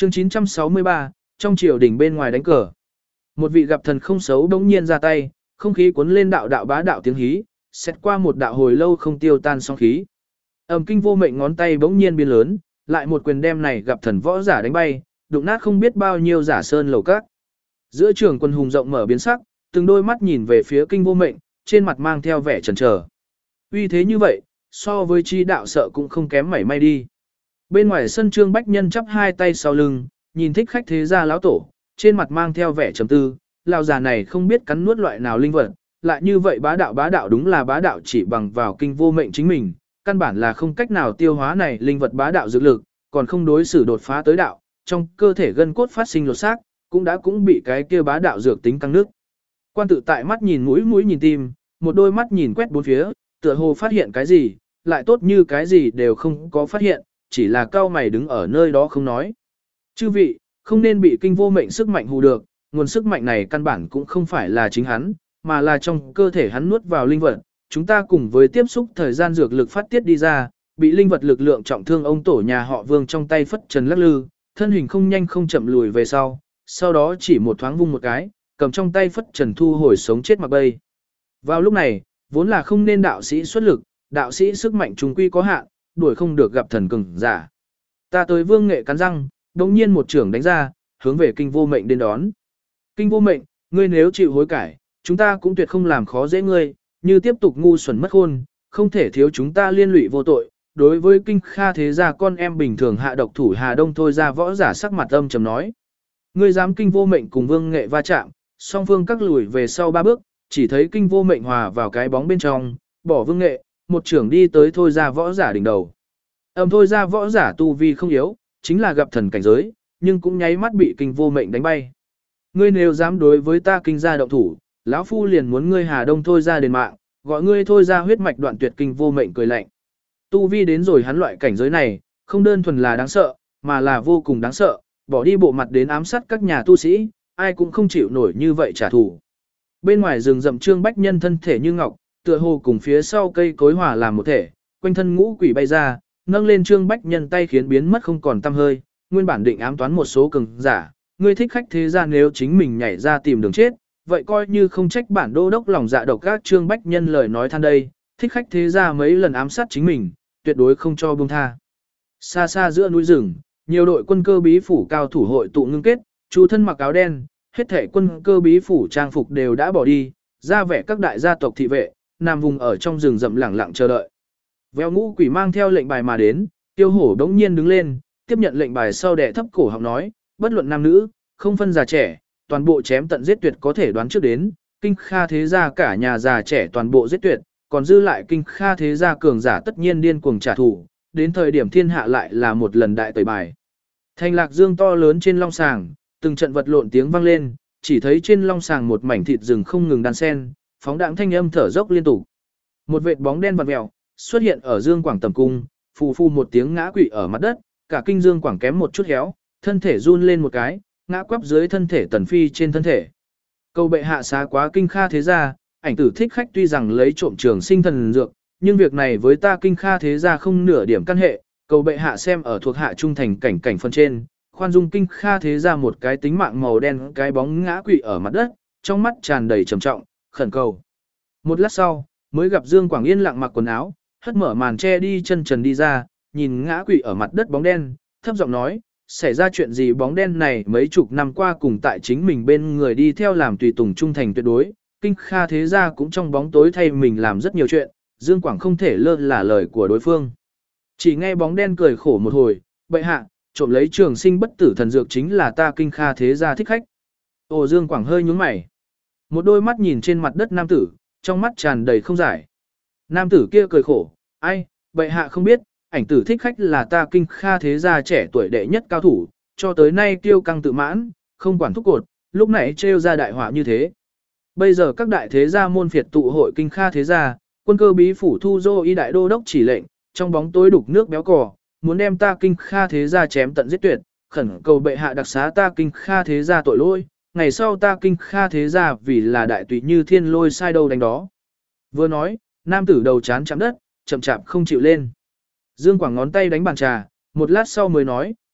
Chương 963, trong triều đình bên ngoài đánh cờ. Một vị gặp thần không xấu đống nhiên ra tay, không khí cuốn lên đạo đạo bá đạo tiếng hí, xét qua một đạo hồi lâu không tiêu tan sóng khí. Kinh Vô Mệnh ngón tay bỗng nhiên biến lớn, lại một quyền đem này gặp thần võ giả đánh bay, đụng nát không biết bao nhiêu giả sơn lầu các. Giữa trường quân hùng rộng mở biến sắc, từng đôi mắt nhìn về phía Kinh Vô Mệnh, trên mặt mang theo vẻ chần chờ. Uy thế như vậy, so với chi đạo sợ cũng không kém mảy may đi. Bên ngoài sân Trương Bách Nhân chắp hai tay sau lưng, nhìn thích khách thế gia lão tổ, trên mặt mang theo vẻ trầm tư, lão già này không biết cắn nuốt loại nào linh vật, lại như vậy bá đạo đúng là bá đạo chỉ bằng vào Kinh Vô Mệnh chính mình, căn bản là không cách nào tiêu hóa này linh vật bá đạo dược lực, còn không đối xử đột phá tới đạo, trong cơ thể gân cốt phát sinh lột xác, cũng bị cái kia bá đạo dược tính căng nước. Quan tự tại mắt nhìn mũi nhìn tim, một đôi mắt nhìn quét bốn phía, tựa hồ phát hiện cái gì, lại tốt như cái gì đều không có phát hiện, chỉ là cao mày đứng ở nơi đó không nói. Chư vị, không nên bị Kinh Vô Mệnh sức mạnh hù được, nguồn sức mạnh này căn bản cũng không phải là chính hắn, mà là trong cơ thể hắn nuốt vào linh vật, chúng ta cùng với tiếp xúc thời gian dược lực phát tiết đi ra, bị linh vật lực lượng trọng thương ông tổ nhà họ Vương trong tay phất trần lắc lư, thân hình không nhanh không chậm lùi về sau đó chỉ một thoáng vung một cái, cầm trong tay phất trần thu hồi sống chết mặc bay. Vào lúc này, vốn là không nên đạo sĩ xuất lực, đạo sĩ sức mạnh trùng quy có hạn, đuổi không được gặp thần cường giả. Ta tới Vương Nghệ cắn răng, đồng nhiên một trưởng đánh ra, hướng về Kinh Vô Mệnh đến đón. Kinh Vô Mệnh, ngươi nếu chịu hối cải, chúng ta cũng tuyệt không làm khó dễ ngươi, như tiếp tục ngu xuẩn mất khôn, không thể thiếu chúng ta liên lụy vô tội. Đối với Kinh Kha thế gia con em bình thường hạ độc thủ Hà Đông thôi ra võ giả sắc mặt âm trầm nói. Ngươi dám Kinh Vô Mệnh cùng Vương Nghệ va chạm, song phương các lùi về sau 3 bước, chỉ thấy Kinh Vô Mệnh hòa vào cái bóng bên trong, bỏ Vương Nghệ, một trưởng đi tới thôi ra võ giả đỉnh đầu. Thôi ra võ giả tu vi không yếu, chính là gặp thần cảnh giới, nhưng cũng nháy mắt bị Kinh Vô Mệnh đánh bay. Ngươi nếu dám đối với ta Kinh gia động thủ, lão phu liền muốn ngươi Hà Đông thôi ra đền mạng, gọi ngươi thôi ra huyết mạch đoạn tuyệt. Kinh Vô Mệnh cười lạnh. Tu vi đến rồi hắn loại cảnh giới này, không đơn thuần là đáng sợ, mà là vô cùng đáng sợ, bỏ đi bộ mặt đến ám sát các nhà tu sĩ, ai cũng không chịu nổi như vậy trả thù. Bên ngoài rừng rậm Trương Bách Nhân thân thể như ngọc, tựa hồ cùng phía sau cây cối hòa làm một thể, quanh thân ngũ quỷ bay ra, nâng lên Trương Bách Nhân tay khiến biến mất không còn tăm hơi, nguyên bản định ám toán một số cường giả, ngươi thích khách thế gia nếu chính mình nhảy ra tìm đường chết, vậy coi như không trách bản đô đốc lòng dạ độc các. Trương Bách Nhân lời nói than đây, thích khách thế gia mấy lần ám sát chính mình, tuyệt đối không cho buông tha. Xa xa giữa núi rừng, nhiều đội quân cơ bí phủ cao thủ hội tụ ngưng kết, chú thân mặc áo đen, hết thể quân cơ bí phủ trang phục đều đã bỏ đi, ra vẻ các đại gia tộc thị vệ, nằm vùng ở trong rừng rậm lẳng lặng chờ đợi. Véo ngũ quỷ mang theo lệnh bài mà đến, Tiêu Hổ đống nhiên đứng lên, tiếp nhận lệnh bài sau đè thấp cổ họng nói, bất luận nam nữ, không phân già trẻ, toàn bộ chém tận giết tuyệt. Có thể đoán trước đến, Kinh Kha thế gia cả nhà già trẻ toàn bộ giết tuyệt, còn dư lại Kinh Kha thế gia cường giả tất nhiên điên cuồng trả thù, đến thời điểm thiên hạ lại là một lần đại tẩy bài. Thành Lạc Dương to lớn trên long sàng, từng trận vật lộn tiếng vang lên, chỉ thấy trên long sàng một mảnh thịt rừng không ngừng đan sen, phóng đãng thanh âm thở dốc liên tục. Một vệt bóng đen vặn vẹo xuất hiện ở Dương Quảng tầm cung, phù phù một tiếng ngã quỵ ở mặt đất, cả kinh Dương Quảng kém một chút héo, thân thể run lên một cái, ngã quắp dưới thân thể Tần Phi trên thân thể. Cầu bệ hạ xá quá Kinh Kha thế gia, ảnh tử thích khách tuy rằng lấy trộm trường sinh thần dược, nhưng việc này với ta Kinh Kha thế gia không nửa điểm căn hệ, cầu bệ hạ xem ở thuộc hạ trung thành cảnh phân trên, khoan dung Kinh Kha thế gia một cái tính mạng màu đen cái bóng ngã quỵ ở mặt đất, trong mắt tràn đầy trầm trọng, khẩn cầu. Một lát sau, mới gặp Dương Quảng yên lặng mặc quần áo, hất mở màn che đi chân trần đi ra, nhìn ngã quỵ ở mặt đất bóng đen, thấp giọng nói, xảy ra chuyện gì? Bóng đen này mấy chục năm qua cùng tại chính mình bên người đi theo làm tùy tùng trung thành tuyệt đối, Kinh Kha thế gia cũng trong bóng tối thay mình làm rất nhiều chuyện, Dương Quảng không thể lơ là lời của đối phương. Chỉ nghe bóng đen cười khổ một hồi, bệ hạ, trộm lấy trường sinh bất tử thần dược chính là ta Kinh Kha thế gia thích khách. Ồ, Dương Quảng hơi nhướng mày. Một đôi mắt nhìn trên mặt đất nam tử, trong mắt tràn đầy không giải. Nam tử kia cười khổ, ai, bệ hạ không biết, ảnh tử thích khách là ta Kinh Kha thế gia trẻ tuổi đệ nhất cao thủ, cho tới nay kiêu căng tự mãn, không quản thúc cột, lúc nãy trêu ra đại họa như thế. Bây giờ các đại thế gia môn phiệt tụ hội Kinh Kha thế gia, quân cơ bí phủ thu dô y đại đô đốc chỉ lệnh, trong bóng tối đục nước béo cò, muốn đem ta Kinh Kha thế gia chém tận giết tuyệt, khẩn cầu bệ hạ đặc xá ta Kinh Kha thế gia tội lỗi, ngày sau ta Kinh Kha thế gia vì là đại tùy như thiên lôi sai đâu đánh đó. Vừa nói, nam tử đầu chán chạm đất, chậm chạp không chịu lên. Dương Quảng ngón tay đánh bàn trà, một lát sau mới nói,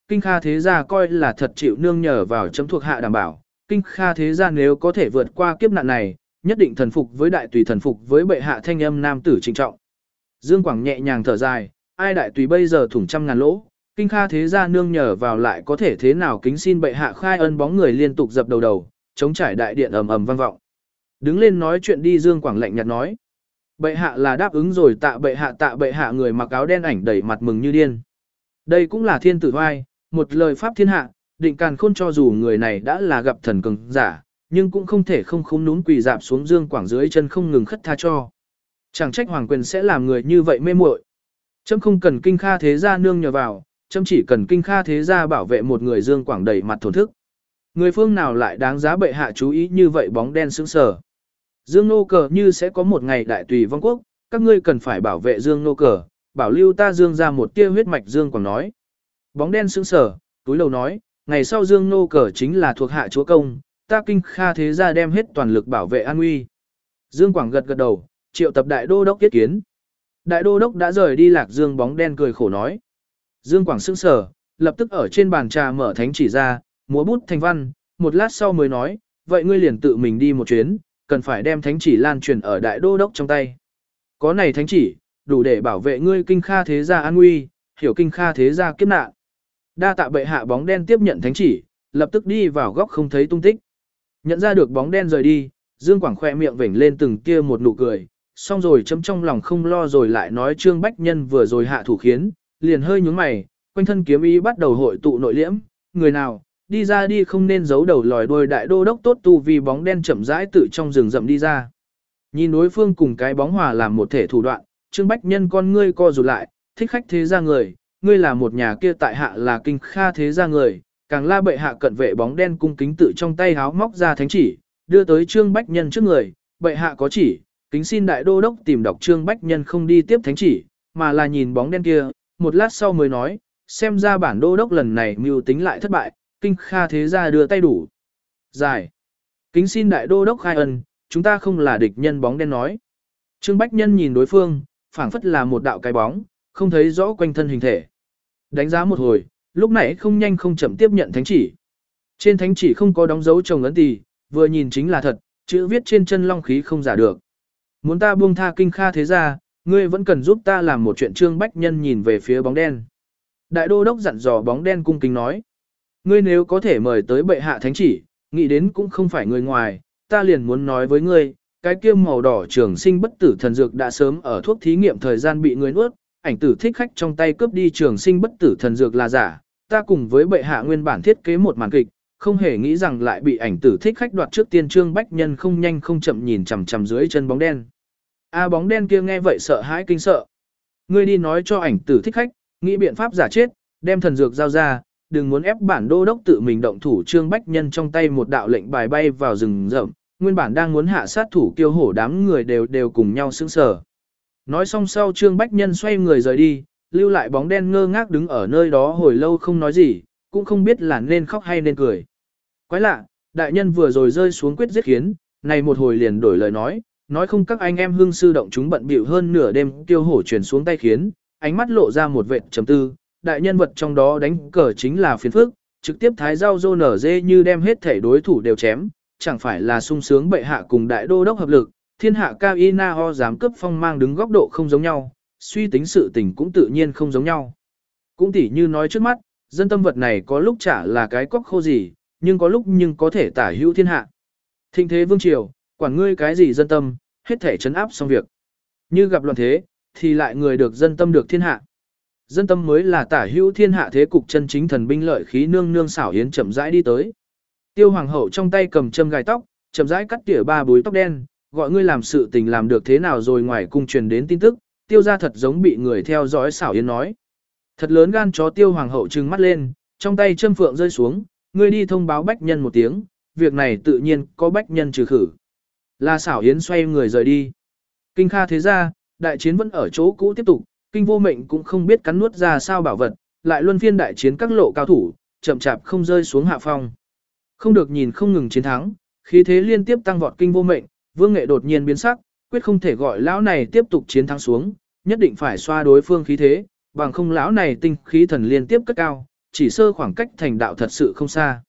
Kinh Kha thế gia coi là thật chịu nương nhờ vào chấm thuộc hạ đảm bảo, Kinh Kha thế gia nếu có thể vượt qua kiếp nạn này, nhất định thần phục với đại tùy, thần phục với bệ hạ. Thanh âm nam tử trịnh trọng. Dương Quảng nhẹ nhàng thở dài, ai đại tùy bây giờ thủng trăm ngàn lỗ, Kinh Kha thế gia nương nhờ vào lại có thể thế nào, kính xin bệ hạ khai ân. Bóng người liên tục dập đầu, chống trải đại điện ầm ầm vang vọng. Đứng lên nói chuyện đi. Dương Quảng lạnh nhạt nói. Bệ hạ là đáp ứng rồi. Tạ bệ hạ, tạ bệ hạ. Người mặc áo đen ảnh đẩy mặt mừng như điên. Đây cũng là thiên tử oai, một lời pháp thiên hạ, định càn khôn. Cho dù người này đã là gặp thần cường giả, nhưng cũng không thể không khúm núm quỳ dạp xuống Dương Quảng dưới chân không ngừng khất tha cho. Chẳng trách hoàng quyền sẽ làm người như vậy mê muội. Chấm không cần Kinh Kha thế gia nương nhờ vào, chấm chỉ cần Kinh Kha thế gia bảo vệ một người. Dương Quảng đẩy mặt thổn thức. Người phương nào lại đáng giá bệ hạ chú ý như vậy? Bóng đen sững sờ. Dương Nô Cờ như sẽ có một ngày đại tùy vong quốc, các ngươi cần phải bảo vệ Dương Nô Cờ, bảo lưu ta Dương ra một tia huyết mạch. Dương Quảng nói. Bóng đen sững sờ, túi đầu nói, ngày sau Dương Nô Cờ chính là thuộc hạ chúa công, ta Kinh Kha thế gia đem hết toàn lực bảo vệ an nguy. Dương Quảng gật gật đầu, triệu tập đại đô đốc yết kiến. Đại đô đốc đã rời đi Lạc Dương. Bóng đen cười khổ nói. Dương Quảng sững sờ, lập tức ở trên bàn trà mở thánh chỉ ra, múa bút thành văn, một lát sau mới nói, vậy ngươi liền tự mình đi một chuyến, cần phải đem thánh chỉ lan truyền ở đại đô đốc trong tay. Có này thánh chỉ, đủ để bảo vệ ngươi Kinh Kha thế gia an nguy, hiểu Kinh Kha thế gia kiếp nạn. Đa tạ bệ hạ. Bóng đen tiếp nhận thánh chỉ, lập tức đi vào góc không thấy tung tích. Nhận ra được bóng đen rời đi, Dương Quảng khỏe miệng vểnh lên từng tia một nụ cười, xong rồi chấm trong lòng không lo rồi lại nói Trương Bách Nhân vừa rồi hạ thủ khiến, liền hơi nhướng mày, quanh thân kiếm ý bắt đầu hội tụ nội liễm, người nào, đi ra đi, không nên giấu đầu lòi đuôi. Đại đô đốc tốt tu vì bóng đen chậm rãi tự trong rừng rậm đi ra. Nhìn đối phương cùng cái bóng hòa làm một thể thủ đoạn, Trương Bách Nhân con ngươi co rụt lại, thích khách thế gia người, ngươi là một nhà kia tại hạ là Kinh Kha thế gia người, càng la bệ hạ cận vệ. Bóng đen cung kính tự trong tay háo móc ra thánh chỉ, đưa tới Trương Bách Nhân trước người, bệ hạ có chỉ, kính xin đại đô đốc tìm đọc. Trương Bách Nhân không đi tiếp thánh chỉ, mà là nhìn bóng đen kia, một lát sau mới nói, xem ra bản đô đốc lần này mưu tính lại thất bại, Kinh Kha thế gia đưa tay đủ dài, kính xin đại đô đốc khai ân, chúng ta không là địch nhân. Bóng đen nói. Trương Bách Nhân nhìn đối phương, phảng phất là một đạo cái bóng, không thấy rõ quanh thân hình thể. Đánh giá một hồi, lúc nãy không nhanh không chậm tiếp nhận thánh chỉ. Trên thánh chỉ không có đóng dấu chồng ấn tỳ, vừa nhìn chính là thật, chữ viết trên chân long khí không giả được. Muốn ta buông tha Kinh Kha thế gia, ngươi vẫn cần giúp ta làm một chuyện. Trương Bách Nhân nhìn về phía bóng đen. Đại đô đốc dặn dò. Bóng đen cung kính nói. Ngươi nếu có thể mời tới bệ hạ thánh chỉ, nghĩ đến cũng không phải người ngoài, ta liền muốn nói với ngươi, cái kia màu đỏ trường sinh bất tử thần dược đã sớm ở thuốc thí nghiệm thời gian bị ngươi nuốt, ảnh tử thích khách trong tay cướp đi trường sinh bất tử thần dược là giả, ta cùng với bệ hạ nguyên bản thiết kế một màn kịch, không hề nghĩ rằng lại bị ảnh tử thích khách đoạt trước tiên. Trương Bách Nhân không nhanh không chậm nhìn chằm chằm dưới chân bóng đen. Bóng đen kia nghe vậy sợ hãi kinh sợ. Ngươi đi nói cho ảnh tử thích khách, nghĩ biện pháp giả chết, đem thần dược giao ra, đừng muốn ép bản đô đốc tự mình động thủ. Trương Bách Nhân trong tay một đạo lệnh bài bay vào rừng rậm, nguyên bản đang muốn hạ sát thủ Kiêu Hổ đám người đều cùng nhau sững sờ. Nói xong sau Trương Bách Nhân xoay người rời đi, lưu lại bóng đen ngơ ngác đứng ở nơi đó hồi lâu không nói gì, cũng không biết là nên khóc hay nên cười. Quái lạ, đại nhân vừa rồi rơi xuống quyết giết khiến, này một hồi liền đổi lời nói không các anh em hương sư động chúng bận bịu hơn nửa đêm. Kiêu Hổ truyền xuống tay khiến, ánh mắt lộ ra một vệt trầm tư, đại nhân vật trong đó đánh cờ chính là phiền phức, trực tiếp thái rau rô nở dê như đem hết thể đối thủ đều chém, chẳng phải là sung sướng bệ hạ cùng đại đô đốc hợp lực, thiên hạ cao y na ho dám cấp phong mang đứng góc độ không giống nhau, suy tính sự tình cũng tự nhiên không giống nhau. Cũng tỉ như nói trước mắt, dân tâm vật này có lúc chả là cái cóc khô gì, nhưng có lúc nhưng có thể tả hữu thiên hạ. Thịnh thế vương triều, quản ngươi cái gì dân tâm, hết thể trấn áp xong việc. Như gặp loạn thế, thì lại người được dân tâm được thiên hạ. Dân tâm mới là tả hữu thiên hạ thế cục chân chính. Thần binh lợi khí nương nương xảo yến chậm rãi đi tới. Tiêu hoàng hậu trong tay cầm châm gài tóc, chậm rãi cắt tỉa 3 búi tóc đen, gọi ngươi làm sự tình làm được thế nào rồi. Ngoài cung truyền đến tin tức, Tiêu gia thật giống bị người theo dõi. Xảo yến nói. Thật lớn gan chó. Tiêu hoàng hậu trừng mắt lên, trong tay châm phượng rơi xuống, ngươi đi thông báo Bách Nhân một tiếng, việc này tự nhiên có Bách Nhân trừ khử. Là Xảo yến xoay người rời đi. Kinh Kha thế gia, đại chiến vẫn ở chỗ cũ tiếp tục. Kinh Vô Mệnh cũng không biết cắn nuốt ra sao bảo vật, lại luân phiên đại chiến các lộ cao thủ, chậm chạp không rơi xuống hạ phong. Không được nhìn không ngừng chiến thắng, khí thế liên tiếp tăng vọt. Kinh Vô Mệnh, Vương Nghệ đột nhiên biến sắc, quyết không thể gọi lão này tiếp tục chiến thắng xuống, nhất định phải xoa đối phương khí thế, bằng không lão này tinh khí thần liên tiếp cất cao, chỉ sơ khoảng cách thành đạo thật sự không xa.